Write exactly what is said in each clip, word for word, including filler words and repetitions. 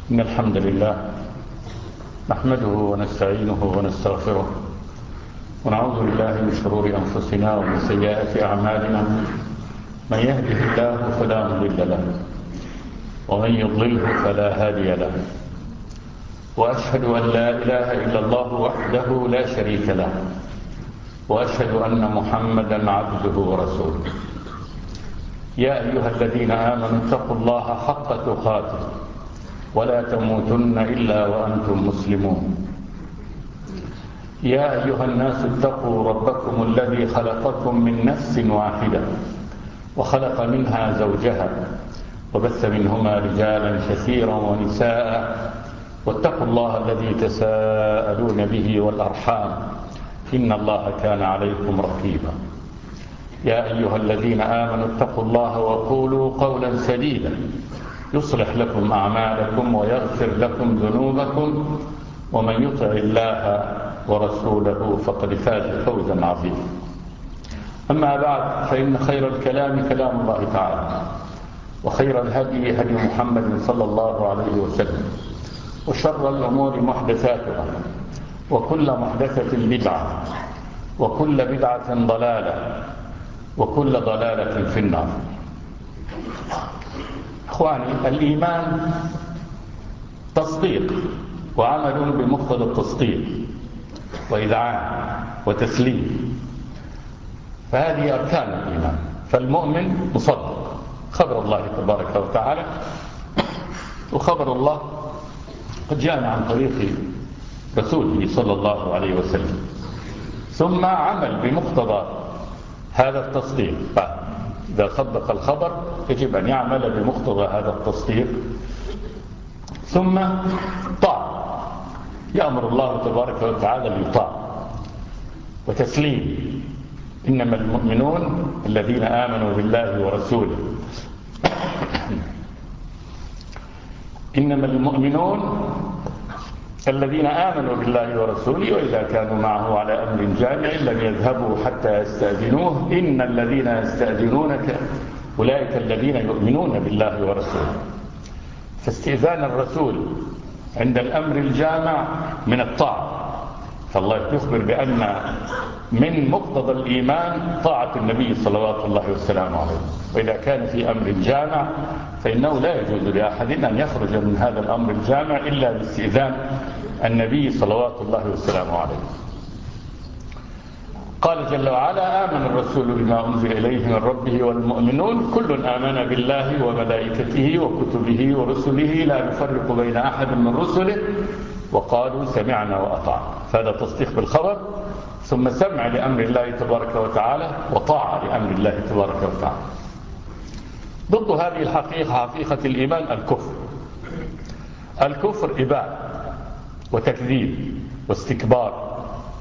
إن الحمد لله نحمده ونستعينه ونستغفره ونعوذ بالله من شرور أنفسنا ومن سيئات أعمالنا. من يهده الله فلا مضل له ومن يضلله فلا هادي له، وأشهد أن لا إله إلا الله وحده لا شريك له، وأشهد أن محمدا عبده ورسوله. يا أيها الذين آمنوا اتقوا الله حق تقاته ولا تموتن إلا وأنتم مسلمون. يا أيها الناس اتقوا ربكم الذي خلقكم من نفس واحدة وخلق منها زوجها وبث منهما رجالا كثيرا ونساء، واتقوا الله الذي تساءلون به والأرحام إن الله كان عليكم رقيبا. يا أيها الذين آمنوا اتقوا الله وقولوا قولا سديدا يصلح لكم أعمالكم ويغفر لكم ذنوبكم، ومن يطع الله ورسوله فقد فاز فوزا عظيما. أما بعد، فإن خير الكلام كلام الله تعالى، وخير الهدي هدي محمد صلى الله عليه وسلم، وشر الأمور محدثاتها، وكل محدثة بدعة، وكل بدعة ضلالة، وكل ضلالة في النار. إخواني، الإيمان تصديق وعمل بمقتضى التصديق وإذعان وتسليم، فهذه أركان الإيمان. فالمؤمن مصدق خبر الله تبارك وتعالى، وخبر الله قد جاءنا عن طريق رسوله صلى الله عليه وسلم، ثم عمل بمقتضى هذا التصديق. إذا صدق الخبر يجب أن يعمل بمقتضى هذا التصديق، ثم طاعة، يأمر الله تبارك وتعالى بالطاعة وتسليم. إنما المؤمنون الذين آمنوا بالله ورسوله إنما المؤمنون الذين آمنوا بالله ورسوله وإذا كانوا معه على أمر جامع لم يذهبوا حتى يستأذنوه إن الذين يستأذنونك أولئك الذين يؤمنون بالله ورسوله. فاستئذان الرسول عند الأمر الجامع من الطاعة، فالله يخبر بأن من مقتضى الإيمان طاعة النبي صلوات الله وسلامه عليه. وإذا كان في أمر جامع فإنه لا يجوز لأحد أن يخرج من هذا الأمر الجامع إلا باستئذان النبي صلوات الله وسلامه عليه. قال جل وعلا: آمن الرسول بما أنزل إليه من ربه والمؤمنون كل آمن بالله وملائكته وكتبه ورسله لا نفرق بين أحد من رسله وقالوا سمعنا وأطعنا. فهذا تصديق بالخبر، ثم سمع لأمر الله تبارك وتعالى، وطاعة لأمر الله تبارك وتعالى. ضد هذه الحقيقة حقيقة الإيمان الكفر. الكفر إباء وتكذيب واستكبار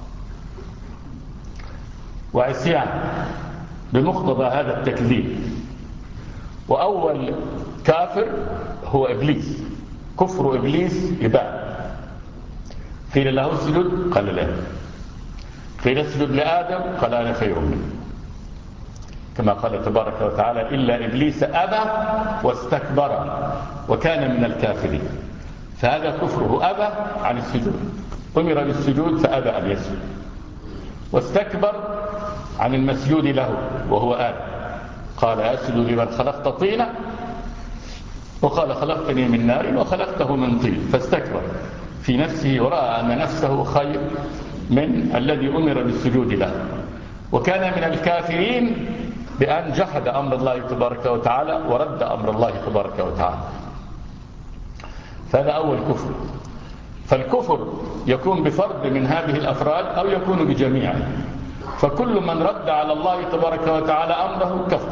وعصيان بمقتضى هذا التكذيب. وأول كافر هو إبليس، كفر إبليس إباء. قيل له اسجد قال لا، قيل اسجد لآدم قال أنا خير منه، كما قال تبارك وتعالى: إلا إبليس أبى واستكبر وكان من الكافرين. فهذا كفره، أبى عن السجود، أمر بالسجود فأبى أن يسجد، واستكبر عن المسجود له وهو آدم، قال أسجد لمن خلقت طينا وقال خلقتني من نار وخلقته من طين، فاستكبر في نفسه ورأى أن نفسه خير من الذي أمر بالسجود له، وكان من الكافرين بأن جحد أمر الله تبارك وتعالى ورد أمر الله تبارك وتعالى. فهذا أول كفر. فالكفر يكون بفرد من هذه الأفراد أو يكون بجميعه. فكل من رد على الله تبارك وتعالى أمره كفر،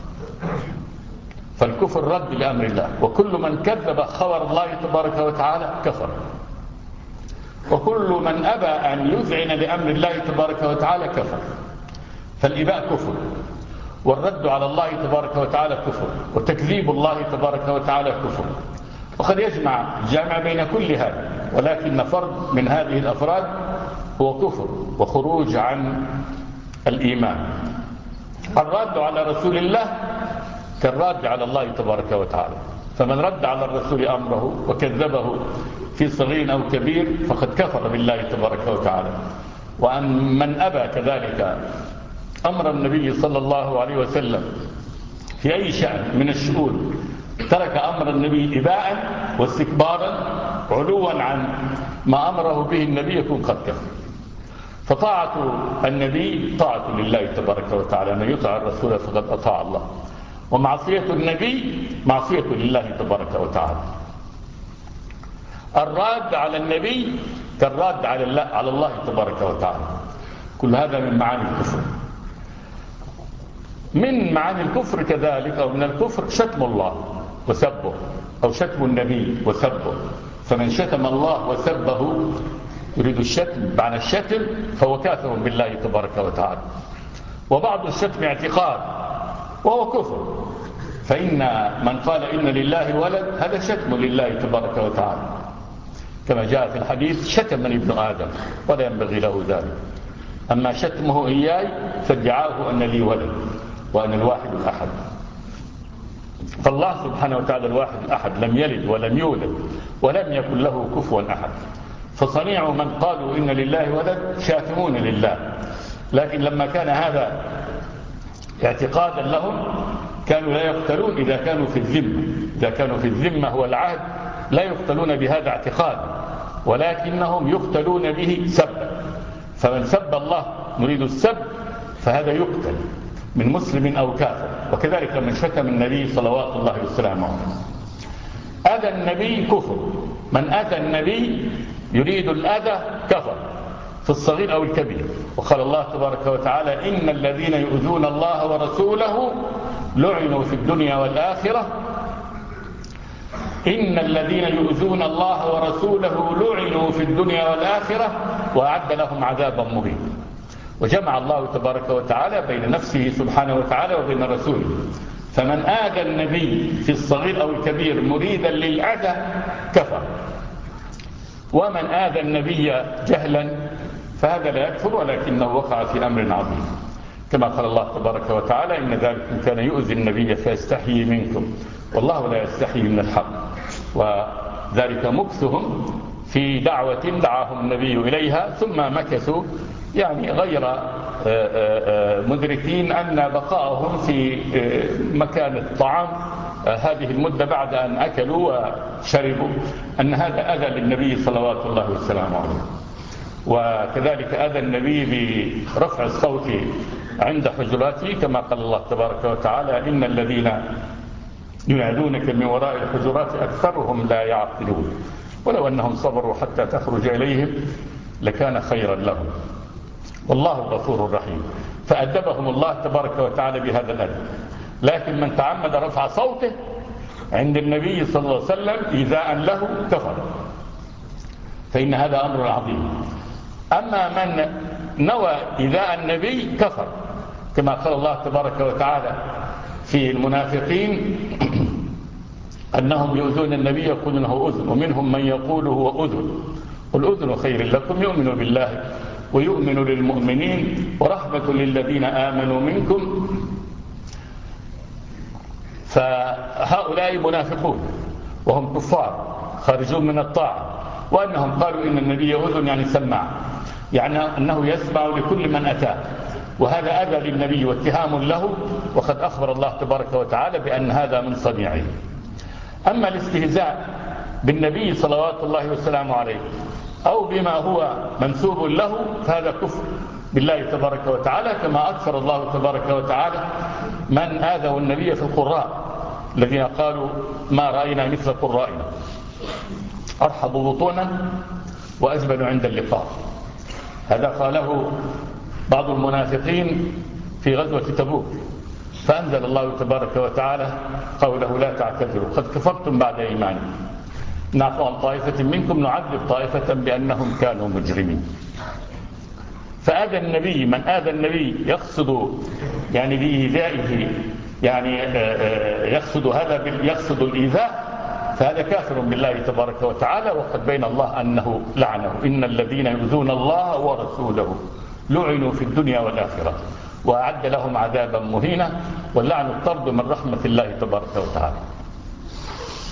فالكفر رد لأمر الله. وكل من كذب خبر الله تبارك وتعالى كفر. وكل من أبى أن يذعن لأمر الله تبارك وتعالى كفر. فالإباء كفر، والرد على الله تبارك وتعالى كفر، وتكذيب الله تبارك وتعالى كفر. وقد يجمع الجامع بين كل هذا، ولكن فرد من هذه الأفراد هو كفر وخروج عن الإيمان. الرد على رسول الله كالرد على الله تبارك وتعالى. فمن رد على الرسول أمره وكذبه في صغير أو كبير فقد كفر بالله تبارك وتعالى. ومن أبى كذلك أمر النبي صلى الله عليه وسلم في أي شأن من الشؤون، ترك أمر النبي إباء واستكبارا علوا عن ما أمره به النبي يكون قد كفر. فطاعة النبي طاعة لله تبارك وتعالى، من يطع الرسول فقد أطاع الله، ومعصية النبي معصية لله تبارك وتعالى. الراد على النبي كالراد على الله, على الله تبارك وتعالى. كل هذا من معاني الكفر. من معاني الكفر كذلك أو من الكفر شتم الله وسبه، أو شتم النبي وسبه. فمن شتم الله وسبه يريد الشتم معنى الشتم فهو كافر بالله تبارك وتعالى. وبعض الشتم اعتقاد وهو كفر، فإن من قال إن لله ولد هذا شتم لله تبارك وتعالى، كما جاء في الحديث شتمني ابن آدم ولا ينبغي له ذلك. أما شتمه إياي فادعاه أن لي ولد وأنا الواحد الأحد. فالله سبحانه وتعالى الواحد الأحد لم يلد ولم يولد ولم يكن له كفوا أحد. فصنيع من قالوا إن لله ولد شاتمون لله، لكن لما كان هذا اعتقادا لهم كانوا لا يقتلون إذا كانوا في الذمة. إذا كانوا في الذمة هو العهد لا يقتلون بهذا اعتقادا، ولكنهم يقتلون به سبا. فمن سب الله نريد السب فهذا يقتل من مسلم أو كافر. وكذلك من شتم النبي صلوات الله وسلامه عليه. أذى النبي كفر، من أذى النبي يريد الأذى كفر في الصغير أو الكبير. وقال الله تبارك وتعالى إن الذين يؤذون الله ورسوله لعنوا في الدنيا والآخرة إن الذين يؤذون الله ورسوله لعنوا في الدنيا والآخرة وأعد لهم عذابا مهينا. وجمع الله تبارك وتعالى بين نفسه سبحانه وتعالى وبين رسوله. فمن آذى النبي في الصغير أو الكبير مريدا للأذى كفر، ومن آذى النبي جهلا فهذا لا يكفر ولكنه وقع في أمر عظيم، كما قال الله تبارك وتعالى إن ذلكم كان يؤذي النبي فيستحيي منكم والله لا يستحيي من الحق. وذلك مكثهم في دعوة دعاهم النبي إليها ثم مكثوا يعني غير مدركين أن بقاءهم في مكان الطعام هذه المدة بعد أن أكلوا وشربوا أن هذا أذى للنبي صلوات الله وسلامه عليه. وكذلك أذى النبي برفع الصوت عند حجراته كما قال الله تبارك وتعالى إن الذين ينادونك من وراء الحجرات أكثرهم لا يعقلون ولو أنهم صبروا حتى تخرج إليهم لكان خيرا لهم والله غفور رحيم. فأدبهم الله تبارك وتعالى بهذا الأدب. لكن من تعمد رفع صوته عند النبي صلى الله عليه وسلم إيذاء له كفر، فإن هذا أمر عظيم. أما من نوى إيذاء النبي كفر، كما قال الله تبارك وتعالى في المنافقين أنهم يؤذون النبي يقولون هو أذن ومنهم من يقول هو أذن قل أذن خير لكم يؤمن بالله ويؤمن للمؤمنين ورحمة للذين آمنوا منكم. فهؤلاء منافقون وهم كفار خارجون من الطاعة، وأنهم قالوا إن النبي أذن يعني سماع، يعني أنه يسمع لكل من أتاه، وهذا أذى للنبي واتهام له، وقد أخبر الله تبارك وتعالى بأن هذا من صنيعه. أما الاستهزاء بالنبي صلوات الله وسلامه عليه أو بما هو منسوب له فهذا كفر بالله تبارك وتعالى، كما أكثر الله تبارك وتعالى من آذوا النبي في القراء الذين قالوا ما رأينا مثل قرائنا أرحب بطونا وأجبن عند اللقاء. هذا قاله بعض المنافقين في غزوة تبوك، فأنزل الله تبارك وتعالى قوله لا تعتذروا قد كفرتم بعد إيمانكم نعفو عن طائفة منكم نعذب طائفة بأنهم كانوا مجرمين. فآذى النبي من آذى النبي يقصد يعني بإيذائه يعني يقصد هذا يقصد الإيذاء فهذا كافر بالله تبارك وتعالى، وقد بين الله أنه لعنه إن الذين يؤذون الله ورسوله لعنوا في الدنيا والآخرة وأعد لهم عذابا مهينا، واللعن الطرد من رحمة الله تبارك وتعالى.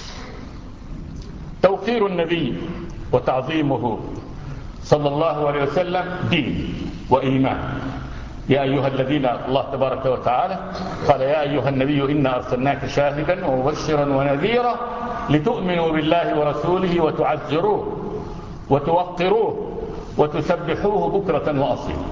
فتوقير النبي وتعظيمه صلى الله عليه وسلم دين وإيمان. يا أيها الذين، الله تبارك وتعالى قال يا أيها النبي إنا أرسلناك شاهدا ومبشرا ونذيرا لتؤمنوا بالله ورسوله وتعزروه وتوقروه وتسبحوه بكرة وأصيلا.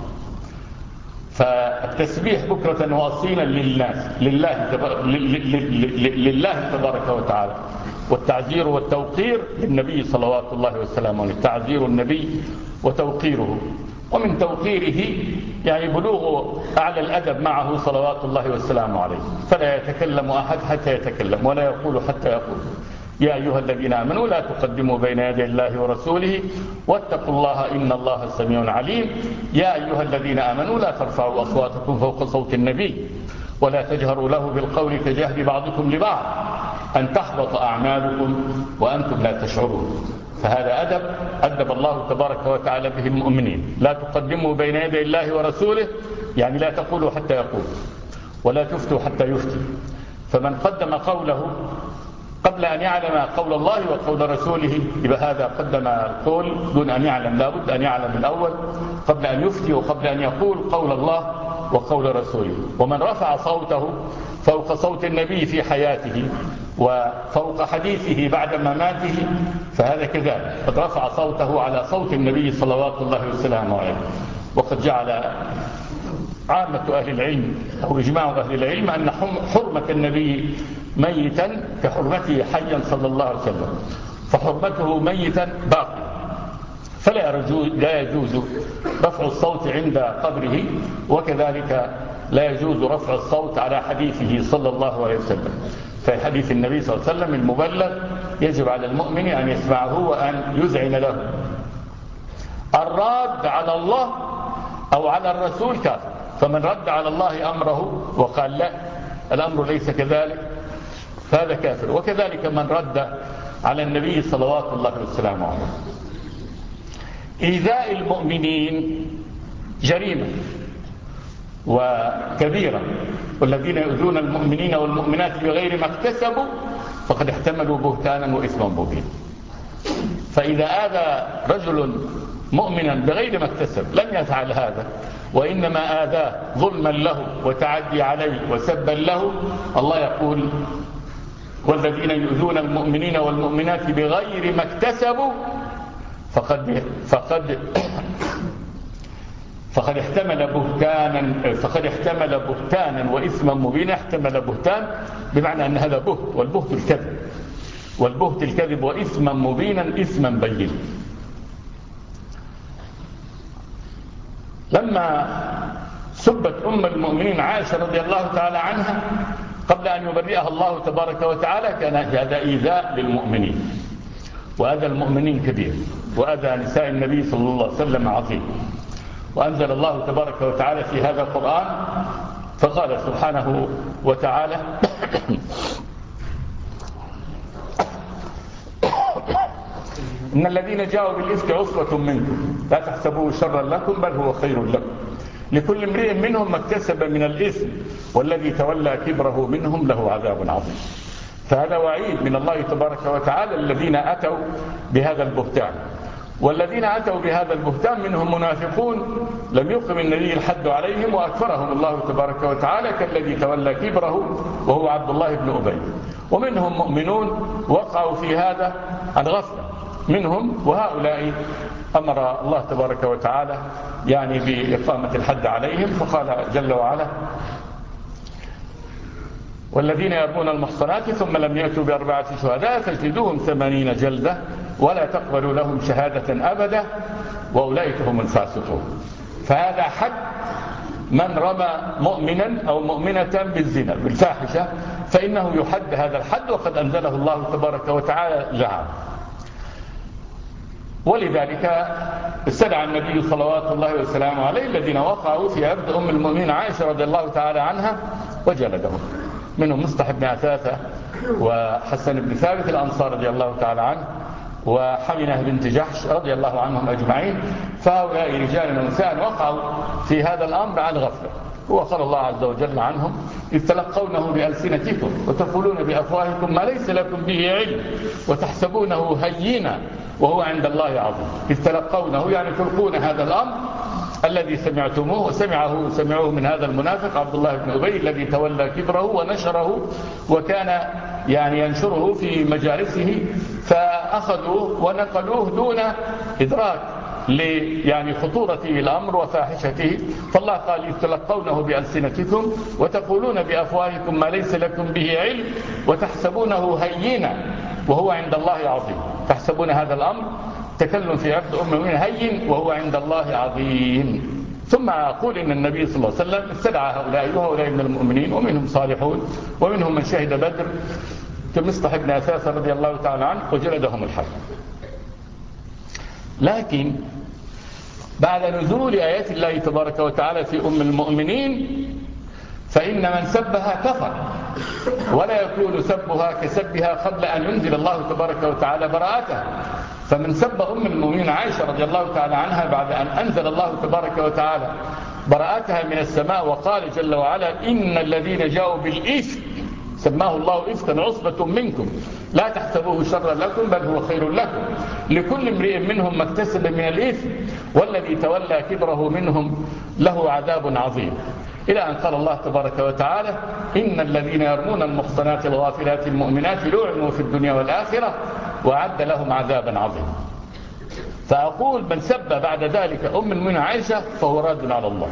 فالتسبيح بكرة وأصيلا لله لله لله تبارك وتعالى، والتعزير والتوقير للنبي صلوات الله وسلامه عليه. تعزير النبي وتوقيره، ومن توقيره يعني بلوغ أعلى الأدب معه صلوات الله وسلامه عليه. فلا يتكلم أحد حتى يتكلم، ولا يقول حتى يقول. يا أيها الذين آمنوا لا تقدموا بين يدي الله ورسوله واتقوا الله إن الله سميع عليم. يا أيها الذين آمنوا لا ترفعوا أصواتكم فوق صوت النبي ولا تجهروا له بالقول كجهر بعضكم لبعض أن تحبط أعمالكم وأنتم لا تشعرون. فهذا أدب أدب الله تبارك وتعالى به المؤمنين. لا تقدموا بين يدي الله ورسوله، يعني لا تقولوا حتى يقول، ولا تفتوا حتى يفتي. فمن قدم قوله قبل أن يعلم قول الله وقول رسوله يبقى هذا قدم القول دون أن يعلم. لا بد أن يعلم الأول قبل أن يفتي وقبل أن يقول قول الله وقول رسوله. ومن رفع صوته فوق صوت النبي في حياته وفوق حديثه بعد مماته فهذا كذلك قد رفع صوته على صوت النبي صلوات الله وسلامه عليه. وقد جعل عامة أهل العلم أو إجماع أهل العلم أن حرمة النبي ميتا كحرمته حيا صلى الله عليه وسلم، فحرمته ميتا باقي، فلا لا يجوز رفع الصوت عند قبره، وكذلك لا يجوز رفع الصوت على حديثه صلى الله عليه وسلم. في حديث النبي صلى الله عليه وسلم المبلغ يجب على المؤمن أن يسمعه وأن يذعن له. الراد على الله أو على الرسول كافر. فمن رد على الله أمره وقال لا الأمر ليس كذلك فهذا كافر. وكذلك من رد على النبي صلوات الله وسلامه عليه. إيذاء المؤمنين جريمة وكبيرة، والذين يؤذون المؤمنين والمؤمنات بغير ما اكتسبوا فقد احتملوا بهتانا وإثما مبينا. فإذا آذى رجل مؤمنا بغير ما اكتسب لم يفعل هذا، وإنما آذاه ظلما له وتعدي عليه وسبا له، الله يقول والذين يؤذون المؤمنين والمؤمنات بغير ما اكتسبوا فقد فقد فقد احتمل بهتانا فقد احتمل بهتانا وإثما مبينا. احتمل بهتان بمعنى أن هذا بهت، والبهت الكذب، والبهت الكذب وإثما مبينا إثما بينا. لما سبت أم المؤمنين عائشة رضي الله تعالى عنها قبل أن يبرئها الله تبارك وتعالى كان هذا إيذاء للمؤمنين، وأذى المؤمنين كبير، وأذى نساء النبي صلى الله عليه وسلم عظيم. وأنزل الله تبارك وتعالى في هذا القرآن فقال سبحانه وتعالى إن الذين جاءوا بالإفك عصبة منكم لا تحسبوه شرا لكم بل هو خير لكم لكل امرئ منهم ما اكتسب من الإثم والذي تولى كبره منهم له عذاب عظيم. فهذا وعيد من الله تبارك وتعالى الذين أتوا بهذا البهتان. والذين أتوا بهذا البهتان منهم منافقون لم يقم النبي الحد عليهم وأكفرهم الله تبارك وتعالى كالذي تولى كبره وهو عبد الله بن أبي. ومنهم مؤمنون وقعوا في هذا عن غفلة منهم، وهؤلاء أمر الله تبارك وتعالى يعني بإقامة الحد عليهم. فقال جل وعلا والذين يرمون المحصنات ثم لم يأتوا بأربعة شهداء فاجلدوهم ثمانين جلدة ولا تقبلوا لهم شهادة أبدا وأولئك هم الفاسقون. فهذا حد من رمى مؤمنا أو مؤمنة بالزنا بالفاحشة فإنه يحد هذا الحد، وقد أنزله الله تبارك وتعالى لها. ولذلك استدعى النبي صلوات الله وسلامه عليه الذين وقعوا في عرض أم المؤمنين عائشة رضي الله تعالى عنها وجلدهم، منهم مصطح بن عثاثة وحسن بن ثابت الأنصار رضي الله تعالى عنه وحمنة بنت جحش رضي الله عنهم أجمعين. فهؤلاء رجال ونساء وقعوا في هذا الأمر عن غفلة، هو قال الله عز وجل عنهم إذ تلقونه بألسنتكم وتقولون بأفواهكم ما ليس لكم به علم وتحسبونه هينا وهو عند الله عظيم. إذ تلقونه يعني تلقون هذا الأمر الذي سمعتموه، وسمعه سمعوه من هذا المنافق عبد الله بن أبي الذي تولى كبره ونشره وكان يعني ينشره في مجالسه، فأخذوه ونقلوه دون إدراك يعني خطورة الأمر وفاحشته. فالله قال إذ تلقونه بألسنتكم وتقولون بأفواهكم ما ليس لكم به علم وتحسبونه هينا وهو عند الله عظيم. تحسبون هذا الأمر تكلم في عبد أم المؤمنين هين وهو عند الله عظيم. ثم أقول إن النبي صلى الله عليه وسلم استدعى هؤلاء وهؤلاء من المؤمنين، ومنهم صالحون ومنهم من شهد بدر كمصطح بن أثاثة رضي الله تعالى عنه وجلدهم الحد. لكن بعد نزول آيات الله تبارك وتعالى في أم المؤمنين فإن من سبها كفر، ولا يكون سبها كسبها قبل أن ينزل الله تبارك وتعالى براءتها. فمن سب أم المؤمنين عائشة رضي الله تعالى عنها بعد أن أنزل الله تبارك وتعالى براءتها من السماء وقال جل وعلا إن الذين جاءوا بالإفك سماه الله إفكا عصبة منكم لا تحسبوه شرا لكم بل هو خير لكم لكل امرئ منهم ما اكتسب من الإثم والذي تولى كبره منهم له عذاب عظيم، إلى أن قال الله تبارك وتعالى إن الذين يرمون المحصنات الغافلات المؤمنات لعنوا في الدنيا والآخرة وأعد لهم عذابا عظيما. فأقول من سب بعد ذلك أم المؤمنين عائشة فهو راد على الله،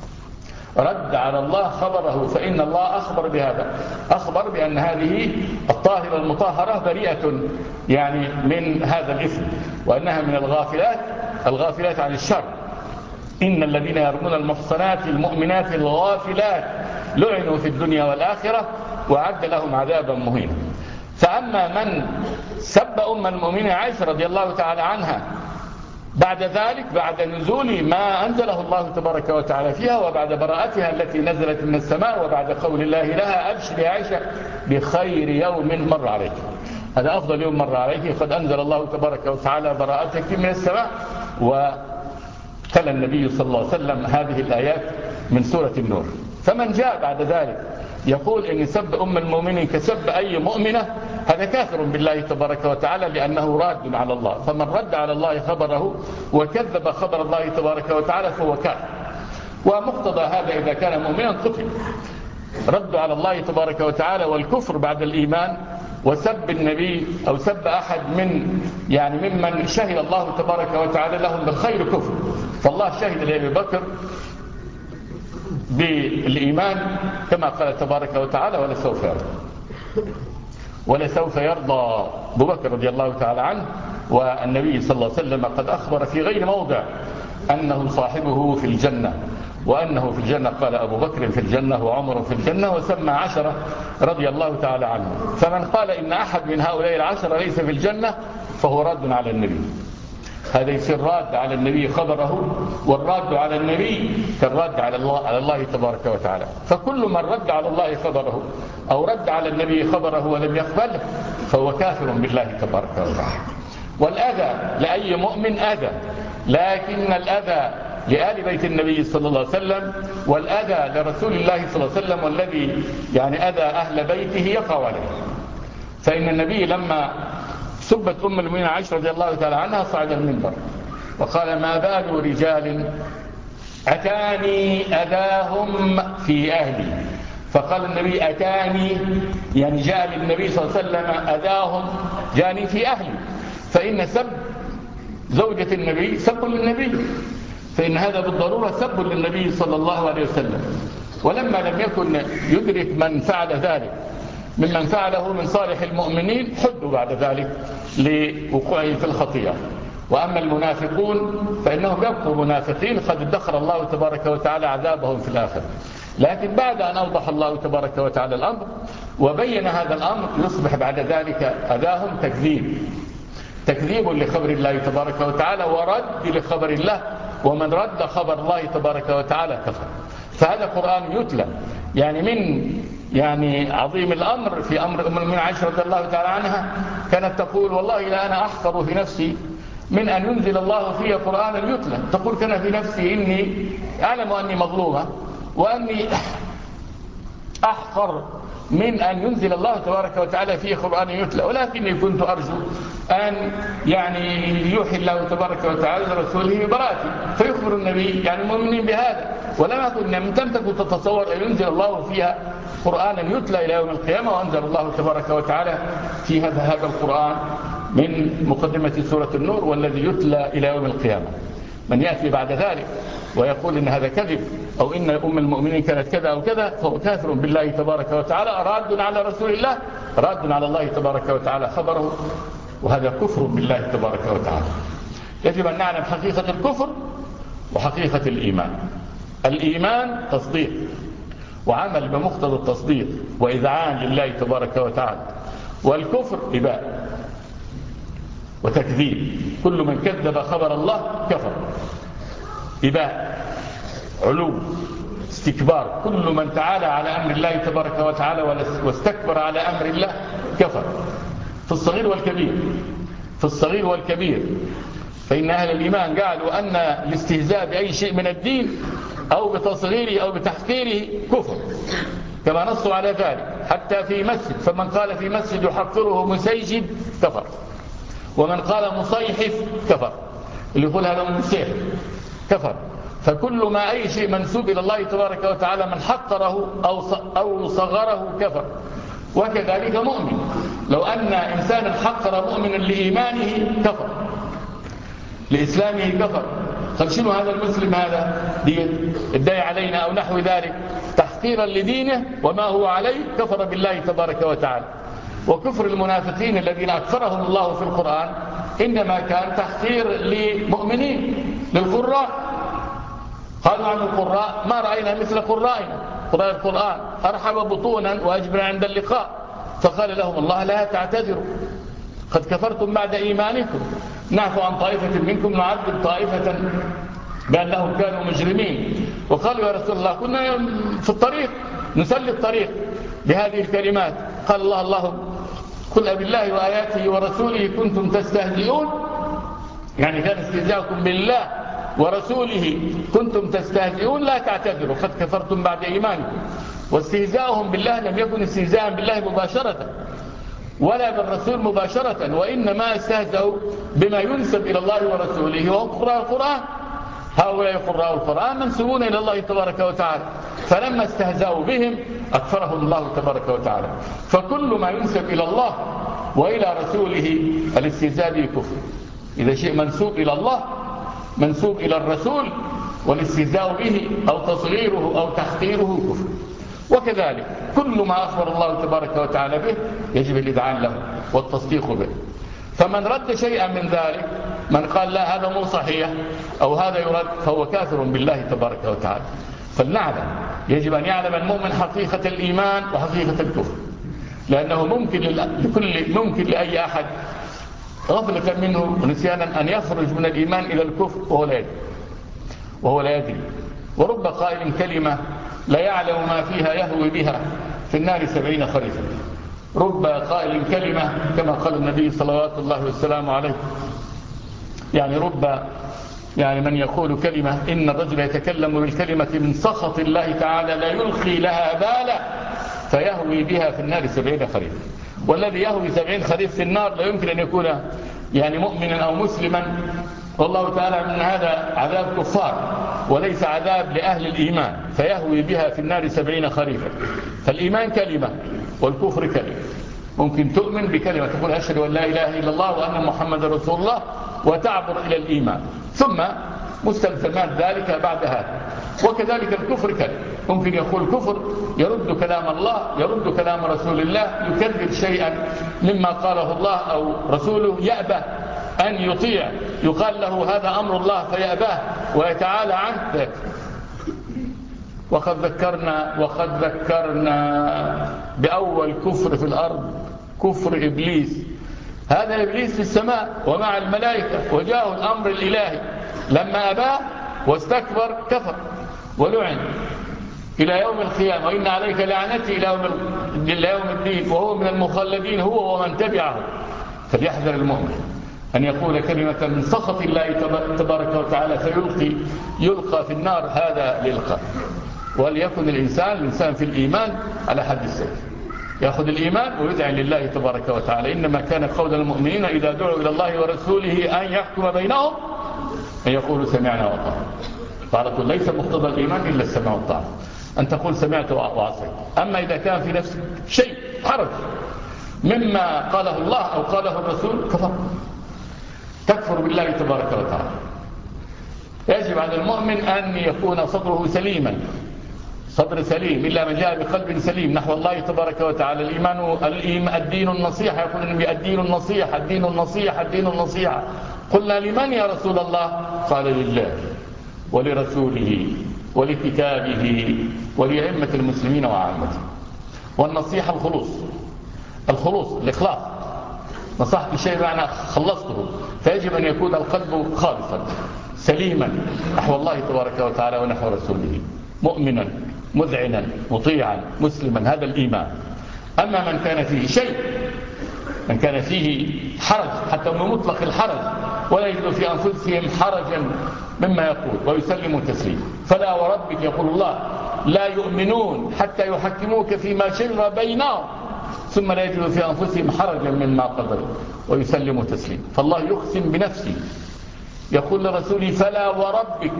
رد على الله خبره، فإن الله أخبر بهذا، أخبر بأن هذه الطاهرة المطهرة بريئة يعني من هذا الإثم وأنها من الغافلات الغافلات عن الشر. إن الذين يرمون المحصنات المؤمنات الغافلات لعنوا في الدنيا والآخرة وأعد لهم عذابا مهينا. فأما من سب أم المؤمنين عائشة رضي الله تعالى عنها بعد ذلك بعد نزول ما أنزله الله تبارك وتعالى فيها وبعد براءتها التي نزلت من السماء وبعد قول الله لها أبشر يا عائشة بخير يوم مر عليك، هذا أفضل يوم مر عليك، قد أنزل الله تبارك وتعالى براءتك من السماء. وتلا النبي صلى الله عليه وسلم هذه الآيات من سورة النور. فمن جاء بعد ذلك يقول إن سب أم المؤمنين كسب أي مؤمنة هذا كافر بالله تبارك وتعالى لأنه راد على الله. فمن رد على الله خبره وكذب خبر الله تبارك وتعالى فهو كافر. ومقتضى هذا إذا كان مؤمنا قتل. رد على الله تبارك وتعالى والكفر بعد الإيمان وسب النبي أو سب أحد من يعني ممن شهد الله تبارك وتعالى لهم بالخير كفر. فالله شهد لأبي بكر بالإيمان كما قال تبارك وتعالى ولسوف يرضى ولسوف يرضى أبو بكر رضي الله تعالى عنه. والنبي صلى الله عليه وسلم قد أخبر في غير موضع أنه صاحبه في الجنة، وأنه في الجنة قال أبو بكر في الجنة وعمر في الجنة وسمى عشرة رضي الله تعالى عنه. فمن قال إن أحد من هؤلاء العشرة ليس في الجنة فهو رد على النبي، هذا يصير راد على النبي خبره، والراد على النبي كالرد على الله على الله تبارك وتعالى. فكل من رد على الله خبره أو رد على النبي خبره ولم يقبله فهو كافر بالله تبارك وتعالى. والأذى لأي مؤمن أذى، لكن الأذى لآل بيت النبي صلى الله عليه وسلم والأذى لرسول الله صلى الله عليه وسلم والذي يعني أذى أهل بيته يقع عليه. فإن النبي لما سبت أم المؤمنين عائشة رضي الله تعالى عنها صعد المنبر وقال ما بال رجال أتاني أذاهم في أهلي. فقال النبي أتاني يعني جاء للنبي صلى الله عليه وسلم أذاهم جاني في أهلي. فإن سب زوجة النبي سب للنبي، فإن هذا بالضرورة سب للنبي صلى الله عليه وسلم. ولما لم يكن يدرك من فعل ذلك ممن فعله من صالح المؤمنين حدوا بعد ذلك لوقوعه في الخطيئة. وأما المنافقون فإنهم يبقوا منافقين قد ادخر الله تبارك وتعالى عذابهم في الآخرة. لكن بعد أن أوضح الله تبارك وتعالى الأمر وبين هذا الأمر يصبح بعد ذلك أذاهم تكذيب تكذيب لخبر الله تبارك وتعالى ورد لخبر الله، ومن رد خبر الله تبارك وتعالى كفر. فهذا قرآن يتلى يعني من يعني عظيم الأمر في أمر أم المؤمنين عائشة رضي الله تعالى عنها. كانت تقول والله لا أنا أحقر في نفسي من أن ينزل الله في قرآن يتلى. تقول كان في نفسي إني أعلم أني مظلومة وأني أحقر من أن ينزل الله تبارك وتعالى فيه قرآن يتلى، ولكني كنت أرجو أن يعني يوحي الله تبارك وتعالى لرسوله ببراءتي فيخبر النبي يعني المؤمنين بهذا. ولم أكن لم تكن تتصور أن ينزل الله فيها قرآنا يتلى إلى يوم القيامة، وأنزل الله تبارك وتعالى في هذا هذا القرآن من مقدمة سورة النور والذي يتلى إلى يوم القيامة. من يأتي بعد ذلك ويقول إن هذا كذب أو إن أم المؤمنين كانت كذا أو كذا فهو كافر بالله تبارك وتعالى، راد على رسول الله، راد على الله تبارك وتعالى خبره، وهذا كفر بالله تبارك وتعالى. يجب أن نعلم حقيقة الكفر وحقيقة الإيمان. الإيمان تصديق وعمل بمقتضى التصديق وإذعان لله تبارك وتعالى، والكفر إباء وتكذيب. كل من كذب خبر الله كفر. إباء، علو، استكبار. كل من تعالى على أمر الله تبارك وتعالى واستكبر على أمر الله كفر، في الصغير والكبير. في الصغير والكبير. فإن أهل الإيمان قالوا أن الاستهزاء بأي شيء من الدين أو بتصغيره أو بتحقيره كفر، كما نصوا على ذلك حتى في مسجد. فمن قال في مسجد يحقره مسيجد كفر، ومن قال مصيحف كفر، اللي يقول هذا مسيح كفر. فكل ما أي شيء منسوب إلى الله تبارك وتعالى من حقره أو صغره كفر. وكذلك مؤمن، لو أن إنسانا حقر مؤمنا لإيمانه كفر، لإسلامه كفر. قال شنو هذا المسلم هذا يدعي علينا أو نحو ذلك تحقيرا لدينه وما هو عليه، كفر بالله تبارك وتعالى. وكفر المنافقين الذين أكفرهم الله في القرآن إنما كان تحقير لمؤمنين، للقراء. قالوا عن القراء ما رأينا مثل قرائنا، قراء القرآن أرحب بطونا وأجبر عند اللقاء. فقال لهم الله لا تعتذروا قد كفرتم بعد إيمانكم، نعفو عن طائفة منكم نعذب طائفة بأنهم كانوا مجرمين. وقالوا يا رسول الله كنا في الطريق نسلي الطريق بهذه الكلمات. قال الله اللهم قل أبالله وآياته ورسوله كنتم تستهزئون، يعني كان استهزاءكم بالله ورسوله كنتم تستهزئون لا تعتذروا قد كفرتم بعد إيمانكم. واستهزاؤهم بالله لم يكن استهزاء بالله مباشرة ولا بالرسول مباشرة، وإنما استهزأوا بما ينسب إلى الله ورسوله وهم قراء القرآن. هؤلاء قراء القرآن منسوبون إلى الله تبارك وتعالى، فلما استهزأوا بهم أكفرهم الله تبارك وتعالى. فكل ما ينسب إلى الله وإلى رسوله الاستهزاء به كفر. إذا شيء منسوب إلى الله منسوب إلى الرسول والاستهزاء به أو تصغيره أو تحقيره كفر. وكذلك كل ما أخبر الله تبارك وتعالى به يجب الإذعان له والتصديق به. فمن رد شيئا من ذلك، من قال لا هذا مو صحيح أو هذا يرد، فهو كافر بالله تبارك وتعالى. فلنعلم، يجب أن يعلم المؤمن حقيقة الإيمان وحقيقة الكفر، لأنه ممكن لكل ممكن لأي أحد غفلة منه ونسيانا أن يخرج من الإيمان إلى الكفر وهو لا يدري وهو لا يدري ورب قائل كلمة لا يعلم ما فيها يهوي بها في النار سبعين خريفا. رب قائل كلمة كما قال النبي صلوات الله والسلام عليه، يعني رب يعني من يقول كلمة إن الرجل يتكلم بالكلمة من سخط الله تعالى لا يلقي لها بالا فيهوي بها في النار سبعين خريفا. والذي يهوي سبعين خريف في النار لا يمكن أن يكون يعني مؤمنا أو مسلما، والله تعالى من هذا عذاب كفار وليس عذاب لأهل الإيمان، فيهوي بها في النار سبعين خريفا. فالإيمان كلمة والكفر كلمة. ممكن تؤمن بكلمة تقول أشهد أن لا إله إلا الله وأن محمد رسول الله وتعبر إلى الإيمان، ثم مستلزمات ذلك بعد هذا. وكذلك الكفر كلمة، ممكن يقول كفر يرد كلام الله، يرد كلام رسول الله، يكذب شيئا مما قاله الله أو رسوله، يأبى أن يطيع، يقال له هذا أمر الله فيأباه ويتعالى عنه. وقد ذكرنا وقد ذكرنا بأول كفر في الأرض كفر إبليس. هذا إبليس في السماء ومع الملائكة وجاءه الأمر الإلهي، لما أباه واستكبر كفر ولعن إلى يوم القيامة، وإن عليك لعنتي إلى يوم الدين، وهو من المخلدين هو ومن تبعه. فليحذر المؤمن أن يقول كلمة من سخط الله تبارك وتعالى فيلقي يلقى في النار، هذا للقى. وليكن الإنسان الإنسان في الإيمان على حد السيف، يأخذ الإيمان ويدعي لله تبارك وتعالى. إنما كان قول المؤمنين إذا دعوا إلى الله ورسوله أن يحكم بينهم أن يقولوا سمعنا وأطعنا. فعلى ليس مقتضى الإيمان إلا السمع والطاعة، أن تقول سمعت وعصيت. أما إذا كان في نفسك شيء حرج مما قاله الله أو قاله الرسول كفر، تكفر بالله تبارك وتعالى. يجب على المؤمن أن يكون صدره سليما، صدر سليم، إلا من جاء بقلب سليم نحو الله تبارك وتعالى. الإيمان الدين النصيحة، يقول النبي الدين النصيحة الدين النصيحة الدين النصيحة. قلنا لمن يا رسول الله؟ قال لله ولرسوله ولكتابه ولأئمة المسلمين وعامته. والنصيحة الخلوص، الخلوص الإخلاص، نصحت شيء معنى خلصته، فيجب أن يكون القلب خالصا سليما نحو الله تبارك وتعالى ونحو رسوله، مؤمنا مذعنا مطيعا مسلما، هذا الإيمان. أما من كان فيه شيء، من كان فيه حرج حتى من مطلق الحرج ولا يجد في أنفسهم حرجا مما يقول ويسلموا تسليما، فلا وربك يقول الله لا يؤمنون حتى يحكموك فيما شجر بينهم ثم لا يجدوا في أنفسهم حرجا مما قضوا ويسلموا تسليما. فالله يقسم بنفسه، يقول لرسوله فلا وربك،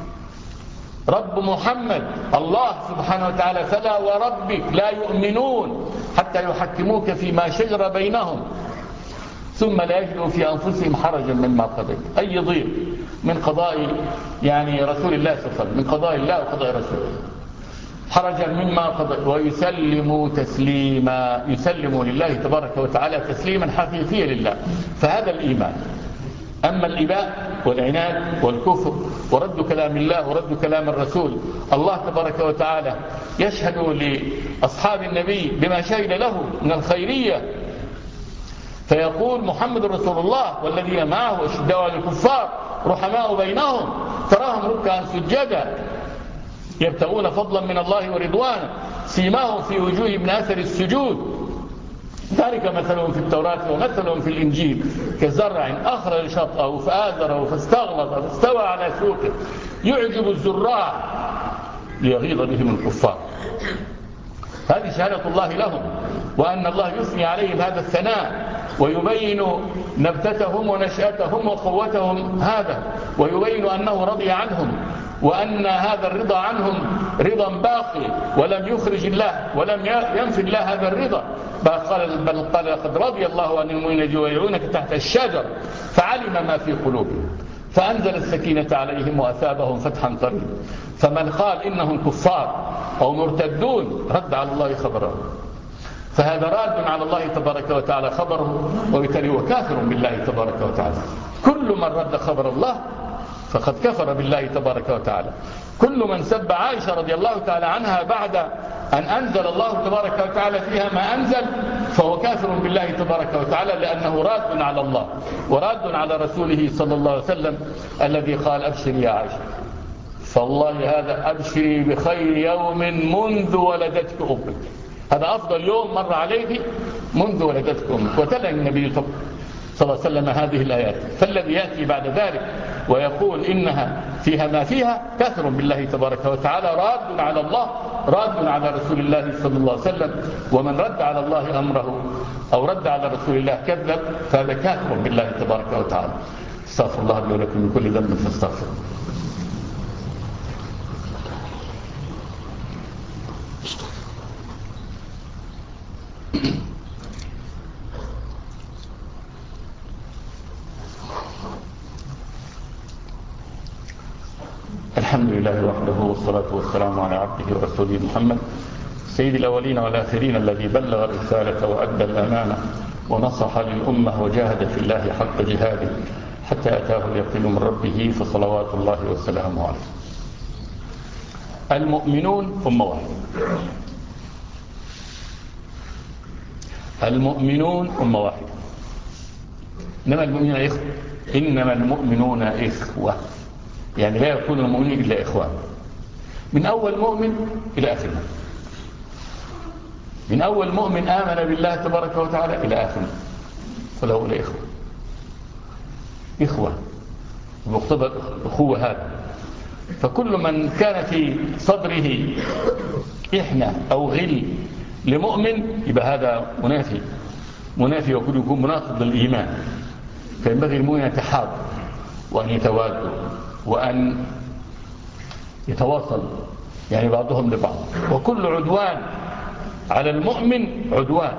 رب محمد الله سبحانه وتعالى، فلا وربك لا يؤمنون حتى يحكموك فيما شجر بينهم ثم لا يجدوا في أنفسهم حرجا مما قضيت. أي ضيق من قضاء يعني رسول الله صلى الله عليه وسلم، من قضاء الله وقضاء رسوله، حرجا مما قضيت ويسلموا تسليما، يسلموا لله تبارك وتعالى تسليما حقيقيا لله. فهذا الإيمان. أما الإباء والعناد والكفر ورد كلام الله ورد كلام الرسول، الله تبارك وتعالى يشهد لأصحاب النبي بما شهد له من الخيرية، فيقول محمد رسول الله والذين معه أشداء على الكفار رحماء بينهم تراهم ركعا سجدا يبتغون فضلا من الله ورضوانا سيماهم في وجوه من أثر السجود ذلك مثلهم في التوراة ومثلهم في الإنجيل كزرع أخرج شطأه فآزره فاستغلظ فاستوى على سوقه يعجب الزراع ليغيظ بهم الكفار. هذه شهادة الله لهم، وأن الله يثني عليهم هذا الثناء ويبين نبتتهم ونشأتهم وقوتهم هذا، ويبين أنه رضي عنهم وأن هذا الرضا عنهم رضا باقي ولم يخرج الله ولم ينفي الله هذا الرضا، بل قال, بل قال قد رضي الله عن المؤمنين يبايعونك تحت الشجر فعلم ما في قلوبهم فأنزل السكينة عليهم وأثابهم فتحا قريبا. فمن قال إنهم كفار أو مرتدون رد على الله خبره، فهذا راد على الله تبارك وتعالى خبره، وبالتالي هو كافر بالله تبارك وتعالى. كل من رد خبر الله فقد كفر بالله تبارك وتعالى. كل من سب عائشة رضي الله تعالى عنها بعد أن أنزل الله تبارك وتعالى فيها ما أنزل فهو كافر بالله تبارك وتعالى، لأنه راد على الله وراد على رسوله صلى الله عليه وسلم الذي قال أبشري يا عائشة، فالله هذا أبشري بخير يوم منذ ولدتك أمك، هذا أفضل يوم مر عليه منذ ولدتك أمك. وتلا النبي صلى الله عليه وسلم هذه الآيات. فالذي يأتي بعد ذلك ويقول إنها فيها ما فيها كافر بالله تبارك وتعالى، راد على الله راد على رسول الله صلى الله عليه وسلم. ومن رد على الله أمره أو رد على رسول الله كذب فهذا كافر بالله تبارك وتعالى. استغفر الله لي ولكم من كل ذنب فاستغفر. الحمد لله وحده والصلاة والسلام على عبده ورسوله محمد سيد الأولين والآخرين الذي بلغ الرسالة وأدى الأمانة ونصح للأمة وجاهد في الله حق جهاده حتى أتاه اليقين من ربه فصلوات الله وسلامه عليه. المؤمنون أمة واحدة، المؤمنون أمة واحدة، إنما المؤمنون إخوة، إنما المؤمنون إخوة، يعني لا يكون المؤمنين إلا إخوان، من أول مؤمن إلى آخر مؤمن، من أول مؤمن آمن بالله تبارك وتعالى إلى آخر، فله إلى إخوة إخوة بمقتضى الأخوة هذا. فكل من كان في صدره إحنة أو غل لمؤمن يبقى هذا منافي منافي وكل يكون مناقض للإيمان. فينبغي المؤمن يتحاب وأن يتواد وأن يتواصل يعني بعضهم لبعض. وكل عدوان على المؤمن عدوان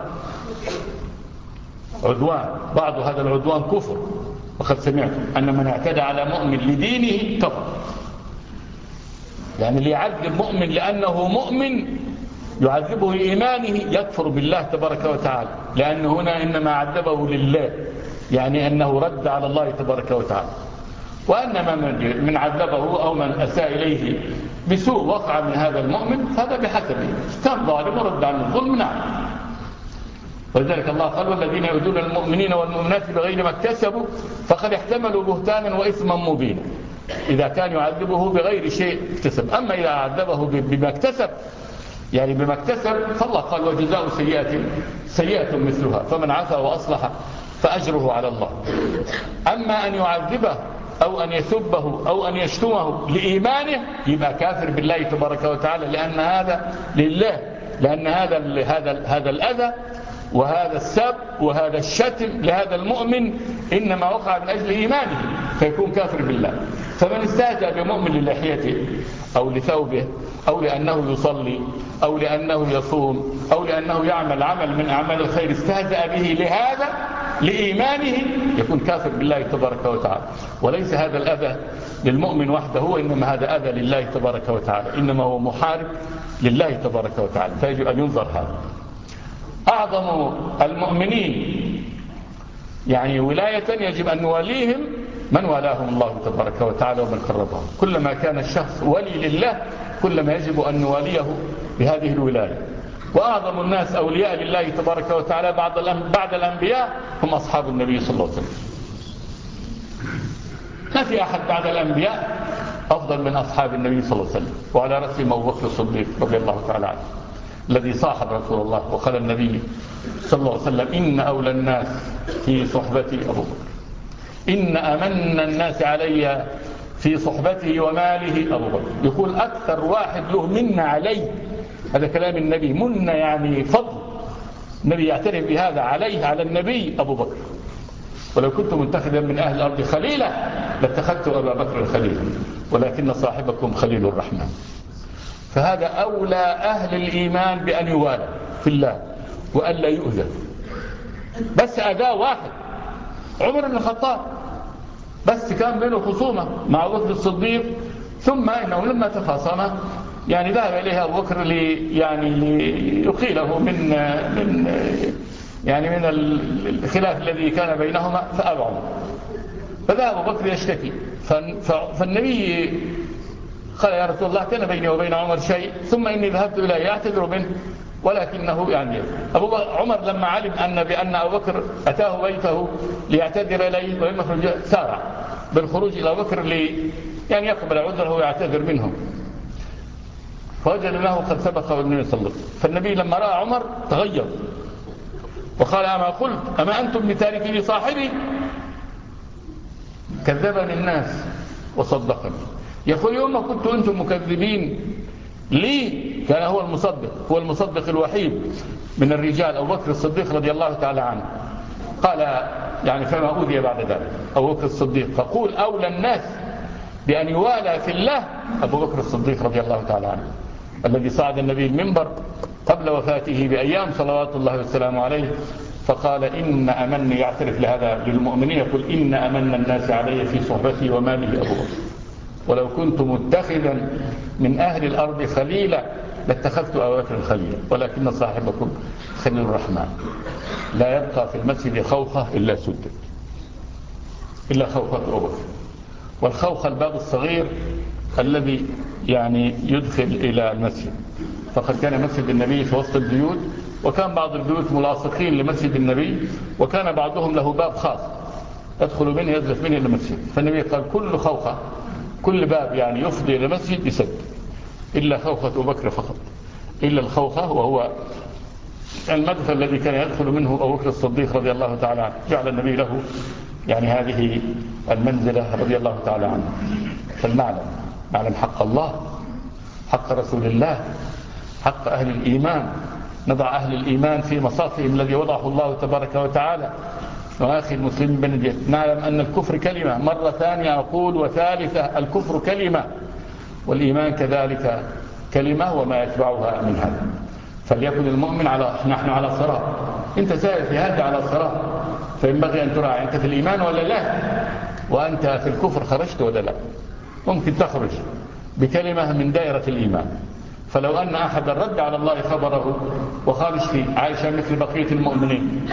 عدوان بعض هذا العدوان كفر. وقد سمعتم أن من اعتدى على مؤمن لدينه كفر. يعني اللي يعذب مؤمن لأنه مؤمن يعذبه لإيمانه يكفر بالله تبارك وتعالى، لأن هنا إنما عذبه لله، يعني أنه رد على الله تبارك وتعالى. وأن من عذبه أو من أساء إليه بسوء وقع من هذا المؤمن هذا بحسبه، كان ظالم ورد عن الظلم نعم. ولذلك الله قال والذين يؤذون المؤمنين والمؤمنات بغير ما اكتسبوا فقد احتملوا بهتانا وإثما مبينا. إذا كان يعذبه بغير شيء اكتسب. أما إذا عذبه بما اكتسب يعني بما اكتسب فالله قال وجزاء سيئة سيئة مثلها فمن عفا وأصلح فأجره على الله. أما أن يعذبه أو أن يسبه أو أن يشتمه لإيمانه يبقى كافر بالله تبارك وتعالى، لأن هذا لله، لأن هذا هذا هذا الأذى وهذا السب وهذا الشتم لهذا المؤمن إنما وقع من أجل إيمانه فيكون كافر بالله. فمن استهزأ بمؤمن للحيته أو لثوبه أو لأنه يصلي أو لأنه يصوم أو لأنه يعمل عمل من أعمال الخير استهزأ به لهذا لإيمانه يكون كافر بالله تبارك وتعالى. وليس هذا الأذى للمؤمن وحده، وإنما هذا أذى لله تبارك وتعالى، إنما هو محارب لله تبارك وتعالى، فيجب أن ينظر هذا. أعظم المؤمنين يعني ولاية يجب أن نواليهم من والاهم الله تبارك وتعالى ومن قربهم. كلما كان الشخص ولي لله كلما يجب أن نواليه بهذه الولاية. وأعظم الناس أولياء لله تبارك وتعالى بعد الأنبياء هم أصحاب النبي صلى الله عليه وسلم. ما في أحد بعد الأنبياء أفضل من أصحاب النبي صلى الله عليه وسلم. وعلى رأسهم أبو بكر الصديق رضي الله تعالى عنه الذي صاحب رسول الله. وقال النبي صلى الله عليه وسلم إن أولى الناس في صحبتي أبو بكر، إن أمن الناس علي في صحبته وماله أبو بكر. يقول أكثر واحد له من علي، هذا كلام النبي، من يعني فضل، النبي يعترف بهذا عليه على النبي أبو بكر. ولو كنت متخذا من أهل الأرض خليلا لاتخذت أبا بكر خليلا ولكن صاحبكم خليل الرحمن. فهذا أولى أهل الإيمان بأن يوالى في الله وأن لا يؤذى. بس أداء واحد عمر بن الخطاب بس كان بينه خصومة مع أبو بكر الصديق، ثم إنه لما تخاصم يعني ذهب إليها أبو بكر لي يعني ليقيله من من يعني من الخلاف الذي كان بينهما فأبى عمر. فذهب أبو بكر يشتكي، فالنبي قال يا رسول الله كان بيني وبين عمر شيء ثم إني ذهبت إليه يعتذر منه، ولكنه يعني أبو عمر لما علم أن بأن أبو بكر أتاه بيته ليعتذر إليه ولم يخرج سارع بالخروج إلى أبو بكر لي يعني يقبل عذره ويعتذر منه، فوجد له قد سبقه النبي صلى الله عليه وسلم. فالنبي لما رأى عمر تغير وقال أما قلت أما أنتم بتاركي لصاحبي؟ كذبني الناس وصدقني. يقول يوم كنت أنتم مكذبين لي كان هو المصدق، هو المصدق الوحيد من الرجال أبو بكر الصديق رضي الله تعالى عنه. قال يعني فما أوذي بعد ذلك أبو بكر الصديق. فقول أولى الناس بأن يوالى في الله أبو بكر الصديق رضي الله تعالى عنه الذي صعد النبي المنبر قبل وفاته بأيام صلوات الله والسلام عليه فقال إن أمن، يعترف لهذا للمؤمنين، يقول إن أمن الناس علي في صحبتي وماله أبو بكر، ولو كنت متخذا من أهل الأرض خليلا لاتخذت أبا بكر خليلا ولكن صاحبكم خليل الرحمن. لا يبقى في المسجد خوخة إلا سدت، إلا خوخة أبو بكر. والخوخة الباب الصغير الذي يعني يدخل إلى المسجد، فقد كان مسجد النبي في وسط البيوت، وكان بعض البيوت ملاصقين لمسجد النبي، وكان بعضهم له باب خاص يدخل منه يزلف منه إلى المسجد. فالنبي قال كل خوخة، كل باب يعني يفضي إلى المسجد يسد إلا خوخة أبو بكر فقط، إلا الخوخة وهو المدخل الذي كان يدخل منه أبو بكر الصديق رضي الله تعالى عنه. جعل النبي له يعني هذه المنزلة رضي الله تعالى عنه. فالمعنى نعلم حق الله، حق رسول الله، حق أهل الإيمان، نضع أهل الإيمان في مصافهم الذي وضعه الله تبارك وتعالى. وآخي المسلمين بن نعلم أن الكفر كلمة، مرة ثانية أقول وثالثة، الكفر كلمة والإيمان كذلك كلمة وما يتبعها من هذا. فليكن المؤمن على نحن على صراط، أنت سائر في هذا على صراط، فينبغي أن تراعي أنت في الإيمان ولا لا، وأنت في الكفر خرجت ولا لا. ممكن تخرج بكلمة من دائرة الإيمان. فلو أن أحدا رد على الله خبره وخارج في عايشة مثل بقية المؤمنين،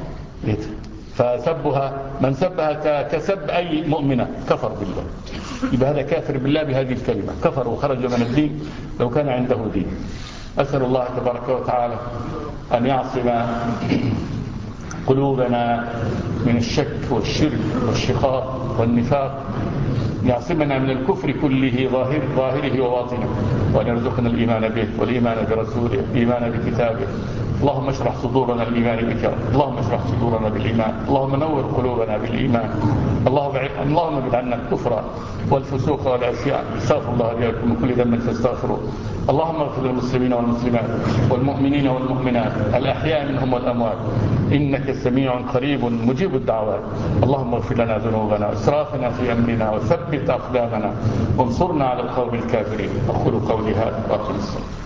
فسبها من سبها كسب أي مؤمنة كفر بالله، يبقى هذا كافر بالله بهذه الكلمة، كفر وخرج من الدين لو كان عنده دين. أسأل الله تبارك وتعالى أن يعصم قلوبنا من الشك والشرك والشقاق والنفاق، يعصمنا من الكفر كله ظاهر ظاهره وباطنه، وأن يرزقنا الإيمان به والإيمان برسوله والإيمان بكتابه. اللهم اشرح صدورنا الإيمان بك، اللهم اشرح صدورنا بالإيمان، اللهم نور قلوبنا بالإيمان، اللهم اللهم ابعد عنا الكفر والفسوق والعصيان. استغفر الله لي ولكم من كل ذنب فاستغفروه. اللهم اغفر للمسلمين والمسلمات والمؤمنين والمؤمنات الأحياء منهم والأموات، إنك سميع قريب مجيب الدعوات. اللهم اغفر لنا ذنوبنا وإسرافنا في أمرنا وثبت أقدامنا وانصرنا على القوم الكافرين. أقول قولي هذا وأقم الصلاة.